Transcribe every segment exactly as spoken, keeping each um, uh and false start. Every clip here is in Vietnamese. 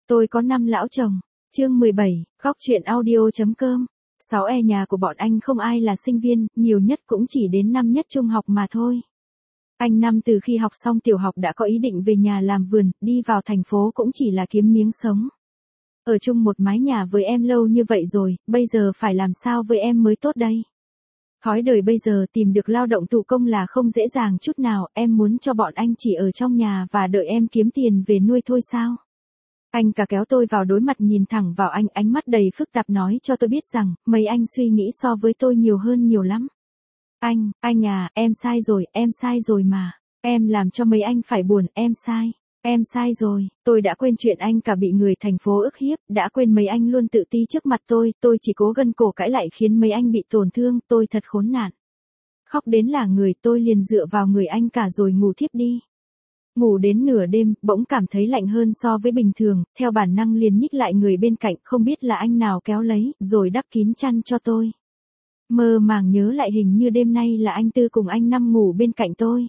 Tôi có năm lão chồng. Chương mười bảy, góc truyện audio chấm com. Sáu e nhà của bọn anh không ai là sinh viên, nhiều nhất cũng chỉ đến năm nhất trung học mà thôi. Anh Năm từ khi học xong tiểu học đã có ý định về nhà làm vườn, đi vào thành phố cũng chỉ là kiếm miếng sống. Ở chung một mái nhà với em lâu như vậy rồi, bây giờ phải làm sao với em mới tốt đây? Thói đời bây giờ tìm được lao động thủ công là không dễ dàng chút nào, em muốn cho bọn anh chỉ ở trong nhà và đợi em kiếm tiền về nuôi thôi sao? Anh cả kéo tôi vào đối mặt nhìn thẳng vào anh, ánh mắt đầy phức tạp nói cho tôi biết rằng, mấy anh suy nghĩ so với tôi nhiều hơn nhiều lắm. Anh, anh à, em sai rồi, em sai rồi mà. Em làm cho mấy anh phải buồn, em sai. Em sai rồi, tôi đã quên chuyện anh cả bị người thành phố ức hiếp, đã quên mấy anh luôn tự ti trước mặt tôi, tôi chỉ cố gân cổ cãi lại khiến mấy anh bị tổn thương, tôi thật khốn nạn. Khóc đến là người, tôi liền dựa vào người anh cả rồi ngủ thiếp đi. Ngủ đến nửa đêm, bỗng cảm thấy lạnh hơn so với bình thường, theo bản năng liền nhích lại người bên cạnh, không biết là anh nào kéo lấy, rồi đắp kín chăn cho tôi. Mơ màng nhớ lại hình như đêm nay là anh Tư cùng anh Năm ngủ bên cạnh tôi.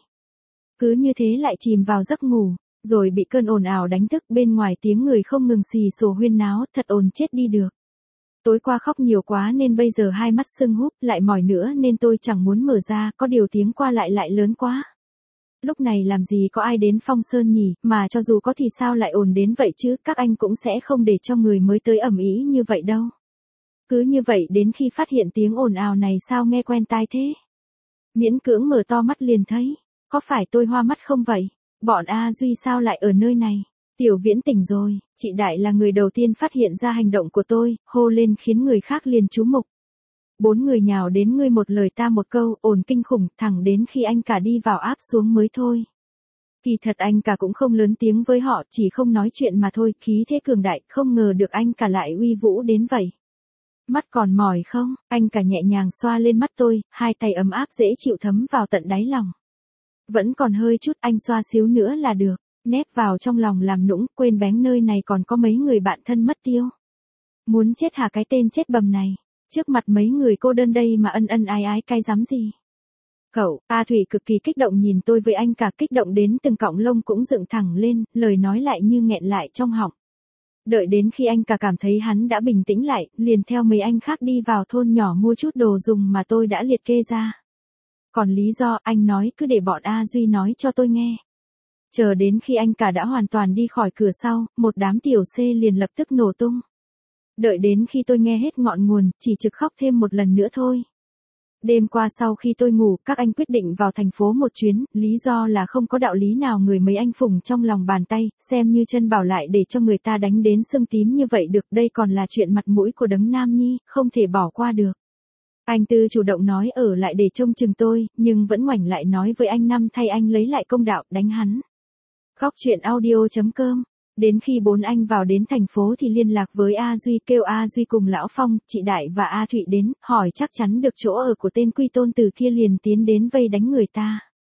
Cứ như thế lại chìm vào giấc ngủ, rồi bị cơn ồn ào đánh thức, bên ngoài tiếng người không ngừng xì xồ huyên náo, thật ồn chết đi được. Tối qua khóc nhiều quá nên bây giờ hai mắt sưng húp, lại mỏi nữa nên tôi chẳng muốn mở ra, có điều tiếng qua lại lại lớn quá. Lúc này làm gì có ai đến Phong Sơn nhỉ, mà cho dù có thì sao lại ồn đến vậy chứ, các anh cũng sẽ không để cho người mới tới ầm ĩ như vậy đâu. Cứ như vậy đến khi phát hiện tiếng ồn ào này sao nghe quen tai thế. Miễn cưỡng mở to mắt liền thấy, có phải tôi hoa mắt không vậy? Bọn A Duy sao lại ở nơi này? Tiểu Viễn tỉnh rồi, chị Đại là người đầu tiên phát hiện ra hành động của tôi, hô lên khiến người khác liền chú mục. Bốn người nhào đến ngươi một lời ta một câu, ồn kinh khủng, thẳng đến khi anh cả đi vào áp xuống mới thôi. Kỳ thật anh cả cũng không lớn tiếng với họ, chỉ không nói chuyện mà thôi, khí thế cường đại, không ngờ được anh cả lại uy vũ đến vậy. Mắt còn mỏi không? Anh cả nhẹ nhàng xoa lên mắt tôi, hai tay ấm áp dễ chịu thấm vào tận đáy lòng. Vẫn còn hơi chút, anh xoa xíu nữa là được. Nép vào trong lòng làm nũng, quên bén nơi này còn có mấy người bạn thân mất tiêu. Muốn chết hả cái tên chết bầm này? Trước mặt mấy người cô đơn đây mà ân ân ái ái cay dám gì? Cậu, A Thủy cực kỳ kích động nhìn tôi với anh cả, kích động đến từng cọng lông cũng dựng thẳng lên, lời nói lại như nghẹn lại trong họng. Đợi đến khi anh cả cảm thấy hắn đã bình tĩnh lại, liền theo mấy anh khác đi vào thôn nhỏ mua chút đồ dùng mà tôi đã liệt kê ra. Còn lý do anh nói cứ để bọn A Duy nói cho tôi nghe. Chờ đến khi anh cả đã hoàn toàn đi khỏi cửa sau, một đám tiểu C liền lập tức nổ tung. Đợi đến khi tôi nghe hết ngọn nguồn, chỉ trực khóc thêm một lần nữa thôi. Đêm qua sau khi tôi ngủ, các anh quyết định vào thành phố một chuyến, lý do là không có đạo lý nào người mấy anh phùng trong lòng bàn tay, xem như chân bảo lại để cho người ta đánh đến sưng tím như vậy được, đây còn là chuyện mặt mũi của đấng nam nhi, không thể bỏ qua được. Anh Tư chủ động nói ở lại để trông chừng tôi, nhưng vẫn ngoảnh lại nói với anh Năm thay anh lấy lại công đạo, đánh hắn. Góc truyện audio chấm com. Đến khi bốn anh vào đến thành phố thì liên lạc với A Duy, kêu A Duy cùng Lão Phong, chị Đại và A Thụy đến, hỏi chắc chắn được chỗ ở của tên quy tôn tử kia liền tiến đến vây đánh người ta.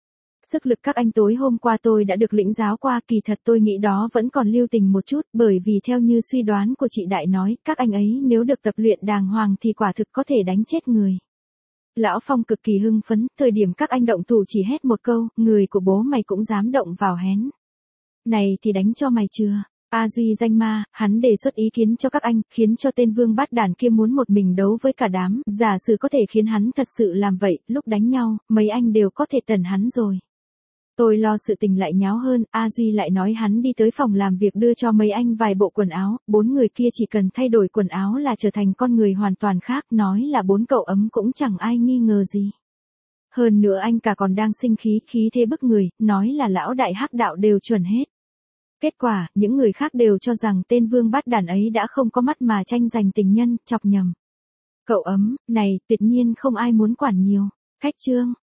Sức lực các anh tối hôm qua tôi đã được lĩnh giáo qua, kỳ thật tôi nghĩ đó vẫn còn lưu tình một chút, bởi vì theo như suy đoán của chị Đại nói, các anh ấy nếu được tập luyện đàng hoàng thì quả thực có thể đánh chết người. Lão Phong cực kỳ hưng phấn, thời điểm các anh động thủ chỉ hét một câu, người của bố mày cũng dám động vào hén. Này thì đánh cho mày chưa? A Duy danh ma, hắn đề xuất ý kiến cho các anh, khiến cho tên vương bát đàn kia muốn một mình đấu với cả đám, giả sử có thể khiến hắn thật sự làm vậy, lúc đánh nhau, mấy anh đều có thể tẩn hắn rồi. Tôi lo sự tình lại nháo hơn, A Duy lại nói hắn đi tới phòng làm việc đưa cho mấy anh vài bộ quần áo, bốn người kia chỉ cần thay đổi quần áo là trở thành con người hoàn toàn khác, nói là bốn cậu ấm cũng chẳng ai nghi ngờ gì. Hơn nữa anh cả còn đang sinh khí, khí thế bức người, nói là lão đại hắc đạo đều chuẩn hết. Kết quả, những người khác đều cho rằng tên vương bát đàn ấy đã không có mắt mà tranh giành tình nhân, chọc nhầm. Cậu ấm, này, tuyệt nhiên không ai muốn quản nhiều. Khách trương,